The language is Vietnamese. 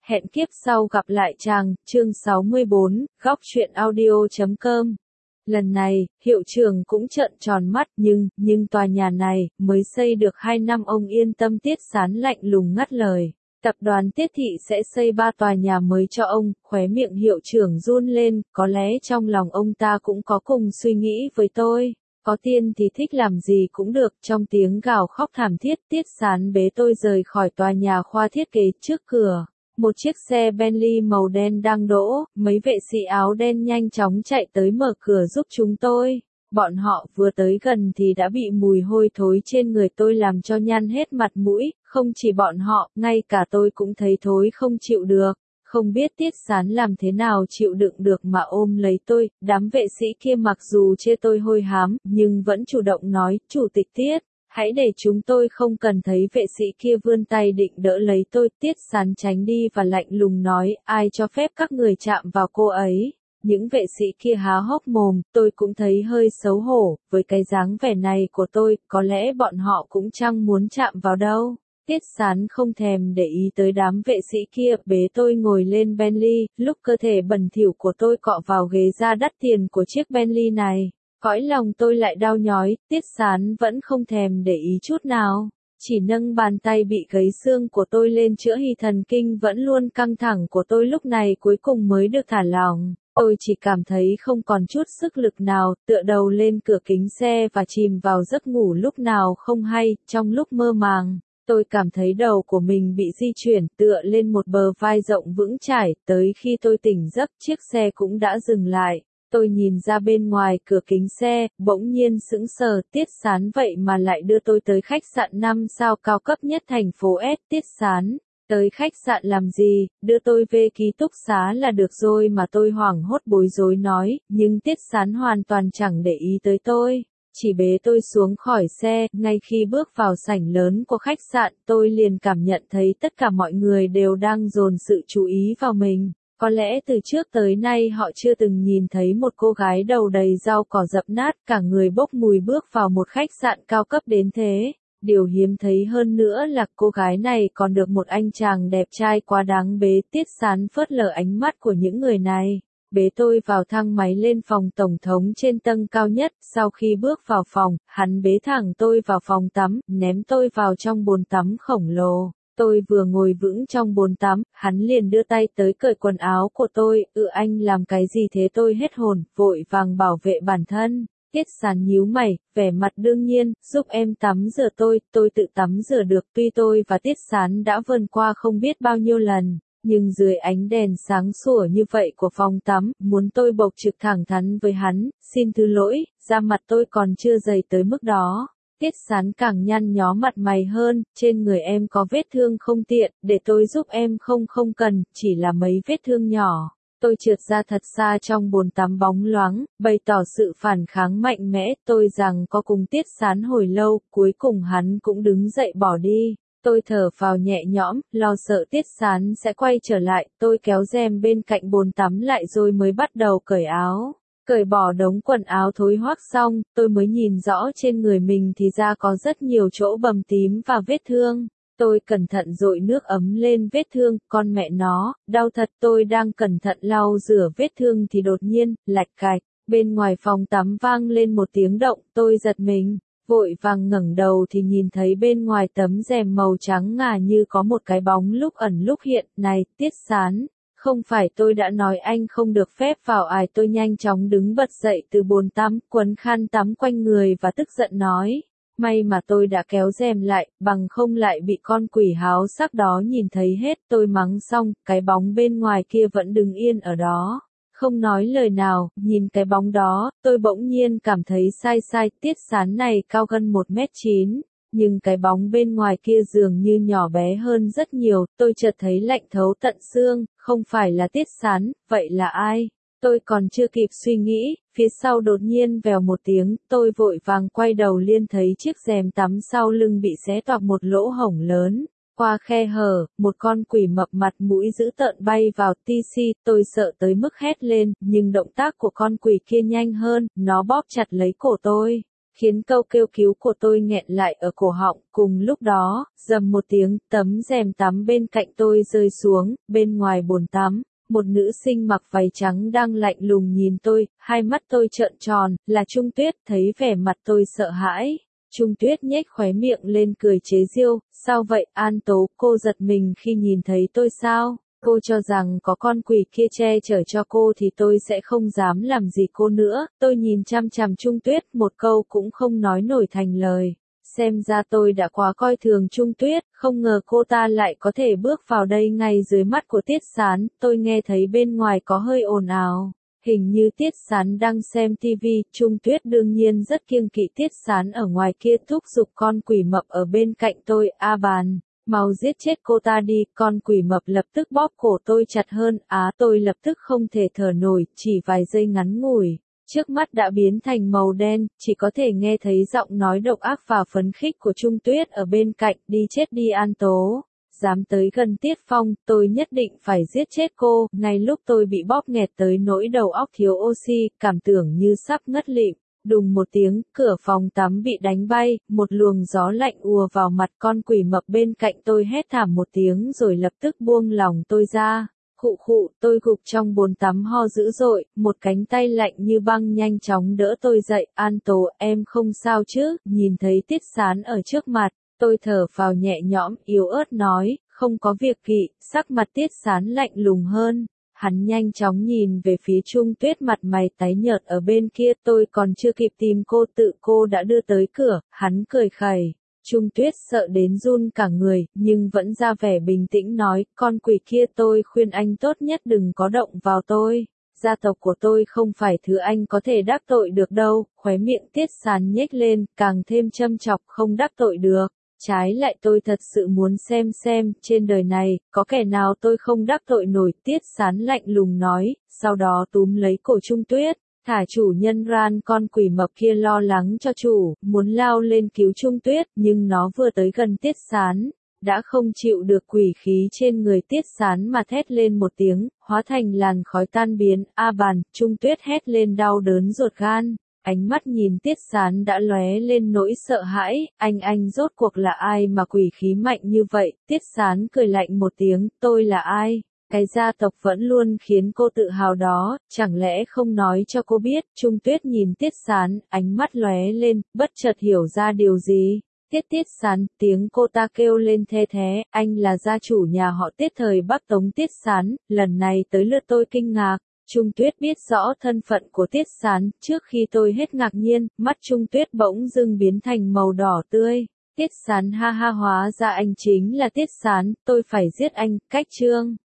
Hẹn kiếp sau gặp lại chàng, chương 64, góc truyện audio.com. Lần này, hiệu trưởng cũng trợn tròn mắt nhưng tòa nhà này, mới xây được 2 năm ông yên tâm. Tiết Sán lạnh lùng ngắt lời. Tập đoàn Tiết Thị sẽ xây 3 tòa nhà mới cho ông, khóe miệng hiệu trưởng run lên, có lẽ trong lòng ông ta cũng có cùng suy nghĩ với tôi. Có tiền thì thích làm gì cũng được. Trong tiếng gào khóc thảm thiết, Tiết Sán bế tôi rời khỏi tòa nhà khoa thiết kế. Trước cửa, một chiếc xe Bentley màu đen đang đỗ, mấy vệ sĩ áo đen nhanh chóng chạy tới mở cửa giúp chúng tôi. Bọn họ vừa tới gần thì đã bị mùi hôi thối trên người tôi làm cho nhăn hết mặt mũi, không chỉ bọn họ, ngay cả tôi cũng thấy thối không chịu được. Không biết Tiết Sán làm thế nào chịu đựng được mà ôm lấy tôi. Đám vệ sĩ kia mặc dù chê tôi hôi hám, nhưng vẫn chủ động nói, Chủ tịch Tiết, hãy để chúng tôi. Không cần thấy vệ sĩ kia vươn tay định đỡ lấy tôi. Tiết Sán tránh đi và lạnh lùng nói, ai cho phép các người chạm vào cô ấy. Những vệ sĩ kia há hốc mồm, tôi cũng thấy hơi xấu hổ, với cái dáng vẻ này của tôi, có lẽ bọn họ cũng chẳng muốn chạm vào đâu. Tiết Sán không thèm để ý tới đám vệ sĩ kia, bế tôi ngồi lên Bentley. Lúc cơ thể bẩn thỉu của tôi cọ vào ghế da đắt tiền của chiếc Bentley này, cõi lòng tôi lại đau nhói. Tiết Sán vẫn không thèm để ý chút nào, chỉ nâng bàn tay bị gãy xương của tôi lên chữa hì. Thần kinh vẫn luôn căng thẳng của tôi lúc này cuối cùng mới được thả lỏng. Tôi chỉ cảm thấy không còn chút sức lực nào, tựa đầu lên cửa kính xe và chìm vào giấc ngủ lúc nào không hay. Trong lúc mơ màng, tôi cảm thấy đầu của mình bị di chuyển tựa lên một bờ vai rộng vững chãi. Tới khi tôi tỉnh giấc, chiếc xe cũng đã dừng lại. Tôi nhìn ra bên ngoài cửa kính xe, bỗng nhiên sững sờ. Tiết Sán vậy mà lại đưa tôi tới khách sạn 5 sao cao cấp nhất thành phố S. Tiết Sán, tới khách sạn làm gì, đưa tôi về ký túc xá là được rồi mà. Tôi hoảng hốt bối rối nói, nhưng Tiết Sán hoàn toàn chẳng để ý tới tôi, chỉ bế tôi xuống khỏi xe. Ngay khi bước vào sảnh lớn của khách sạn, tôi liền cảm nhận thấy tất cả mọi người đều đang dồn sự chú ý vào mình. Có lẽ từ trước tới nay họ chưa từng nhìn thấy một cô gái đầu đầy rau cỏ dập nát, cả người bốc mùi bước vào một khách sạn cao cấp đến thế. Điều hiếm thấy hơn nữa là cô gái này còn được một anh chàng đẹp trai quá đáng bế. Tiết Sán phớt lờ ánh mắt của những người này, bế tôi vào thang máy lên phòng tổng thống trên tầng cao nhất. Sau khi bước vào phòng, hắn bế thẳng tôi vào phòng tắm, ném tôi vào trong bồn tắm khổng lồ. Tôi vừa ngồi vững trong bồn tắm, hắn liền đưa tay tới cởi quần áo của tôi. Anh làm cái gì thế? Tôi hết hồn, vội vàng bảo vệ bản thân. Tiết Sán nhíu mày, vẻ mặt đương nhiên, giúp em tắm rửa. Tôi tự tắm rửa được. Tuy tôi và Tiết Sán đã vượt qua không biết bao nhiêu lần, nhưng dưới ánh đèn sáng sủa như vậy của phòng tắm, muốn tôi bộc trực thẳng thắn với hắn, xin thứ lỗi, da mặt tôi còn chưa dày tới mức đó. Tiết Sán càng nhăn nhó mặt mày hơn, trên người em có vết thương không tiện, để tôi giúp em không? Không cần, chỉ là mấy vết thương nhỏ. Tôi trượt ra thật xa trong bồn tắm bóng loáng, bày tỏ sự phản kháng mạnh mẽ. Tôi rằng có cùng Tiết Sán hồi lâu, cuối cùng hắn cũng đứng dậy bỏ đi. Tôi thở phào nhẹ nhõm, lo sợ Tiết Sán sẽ quay trở lại. Tôi kéo rèm bên cạnh bồn tắm lại rồi mới bắt đầu cởi áo. Cởi bỏ đống quần áo thối hoác xong, tôi mới nhìn rõ trên người mình thì ra có rất nhiều chỗ bầm tím và vết thương. Tôi cẩn thận dội nước ấm lên vết thương, con mẹ nó, đau thật. Tôi đang cẩn thận lau rửa vết thương thì đột nhiên, lạch cạch, bên ngoài phòng tắm vang lên một tiếng động. Tôi giật mình, vội vàng ngẩng đầu thì nhìn thấy bên ngoài tấm rèm màu trắng ngà như có một cái bóng lúc ẩn lúc hiện. Này, Tiết Sán, không phải tôi đã nói anh không được phép vào ải? Tôi nhanh chóng đứng bật dậy từ bồn tắm, quấn khăn tắm quanh người và tức giận nói. May mà tôi đã kéo rèm lại, bằng không lại bị con quỷ háo sắc đó nhìn thấy hết. Tôi mắng xong, cái bóng bên ngoài kia vẫn đứng yên ở đó, không nói lời nào. Nhìn cái bóng đó, tôi bỗng nhiên cảm thấy sai. Tiết Sán này cao gần 1m9, nhưng cái bóng bên ngoài kia dường như nhỏ bé hơn rất nhiều. Tôi chợt thấy lạnh thấu tận xương, không phải là Tiết Sán, vậy là ai? Tôi còn chưa kịp suy nghĩ, phía sau đột nhiên vèo một tiếng. Tôi vội vàng quay đầu liền thấy chiếc rèm tắm sau lưng bị xé toạc một lỗ hổng lớn. Qua khe hở, một con quỷ mập mặt mũi dữ tợn bay vào. TC, tôi sợ tới mức hét lên, nhưng động tác của con quỷ kia nhanh hơn, nó bóp chặt lấy cổ tôi. khiến câu kêu cứu của tôi nghẹn lại ở cổ họng. Cùng lúc đó, rầm một tiếng, tấm rèm tắm bên cạnh tôi rơi xuống, bên ngoài bồn tắm. Một nữ sinh mặc váy trắng đang lạnh lùng nhìn tôi, hai mắt tôi trợn tròn, là Trung Tuyết. Thấy vẻ mặt tôi sợ hãi, Trung Tuyết nhếch khóe miệng lên cười chế giễu. Sao vậy An Tố, cô giật mình khi nhìn thấy tôi sao? Cô cho rằng có con quỷ kia che chở cho cô thì tôi sẽ không dám làm gì cô nữa. Tôi nhìn chằm chằm Trung Tuyết, một câu cũng không nói nổi thành lời. Xem ra tôi đã quá coi thường Trung Tuyết, không ngờ cô ta lại có thể bước vào đây ngay dưới mắt của Tiết Sán. Tôi nghe thấy bên ngoài có hơi ồn ào. Hình như Tiết Sán đang xem TV, Trung Tuyết đương nhiên rất kiêng kỵ Tiết Sán ở ngoài kia thúc giục con quỷ mập ở bên cạnh tôi. A bàn, mau giết chết cô ta đi, con quỷ mập lập tức bóp cổ tôi chặt hơn. Tôi lập tức không thể thở nổi, chỉ vài giây ngắn ngủi. Trước mắt đã biến thành màu đen, chỉ có thể nghe thấy giọng nói độc ác và phấn khích của Trung Tuyết ở bên cạnh. Đi chết đi An Tố, dám tới gần Tiết Phong, tôi nhất định phải giết chết cô. Ngay lúc tôi bị bóp nghẹt tới nỗi đầu óc thiếu oxy, cảm tưởng như sắp ngất lịm. Đùng một tiếng, cửa phòng tắm bị đánh bay, một luồng gió lạnh ùa vào mặt. Con quỷ mập bên cạnh tôi hét thảm một tiếng rồi lập tức buông lỏng tôi ra. Khụ khụ, tôi gục trong bồn tắm ho dữ dội, một cánh tay lạnh như băng nhanh chóng đỡ tôi dậy. An Tố, em không sao chứ? Nhìn thấy Tiết Sán ở trước mặt, tôi thở phào nhẹ nhõm, yếu ớt nói, không có việc gì. Sắc mặt Tiết Sán lạnh lùng hơn. Hắn nhanh chóng nhìn về phía Trung Tuyết, mặt mày tái nhợt ở bên kia. Tôi còn chưa kịp tìm cô, tự cô đã đưa tới cửa. Hắn cười khẩy. Trung Tuyết sợ đến run cả người, nhưng vẫn ra vẻ bình tĩnh nói, con quỷ kia, tôi khuyên anh tốt nhất đừng có động vào tôi. Gia tộc của tôi không phải thứ anh có thể đắc tội được đâu. Khóe miệng Tiết Sán nhếch lên, càng thêm châm chọc, không đắc tội được. Trái lại tôi thật sự muốn xem, trên đời này, có kẻ nào tôi không đắc tội nổi. Tiết Sán lạnh lùng nói, sau đó túm lấy cổ Trung Tuyết. Thả chủ nhân ran. Con quỷ mập kia lo lắng cho chủ, muốn lao lên cứu Trung Tuyết, nhưng nó vừa tới gần Tiết Sán, đã không chịu được quỷ khí trên người Tiết Sán mà thét lên một tiếng, hóa thành làn khói tan biến. A bàn, Trung Tuyết hét lên đau đớn ruột gan, ánh mắt nhìn Tiết Sán đã lóe lên nỗi sợ hãi. Anh rốt cuộc là ai mà quỷ khí mạnh như vậy? Tiết Sán cười lạnh một tiếng, tôi là ai? Cái gia tộc vẫn luôn khiến cô tự hào đó, chẳng lẽ không nói cho cô biết? Trung Tuyết nhìn Tiết Sán, ánh mắt lóe lên, bất chợt hiểu ra điều gì. Tiết Sán, tiếng cô ta kêu lên the thé, anh là gia chủ nhà họ Tiết thời Bắc Tống. Tiết Sán, lần này tới lượt tôi kinh ngạc. Trung Tuyết biết rõ thân phận của Tiết Sán, trước khi tôi hết ngạc nhiên, mắt Trung Tuyết bỗng dưng biến thành màu đỏ tươi. Tiết Sán ha ha, hóa ra anh chính là Tiết Sán, tôi phải giết anh. Cách chương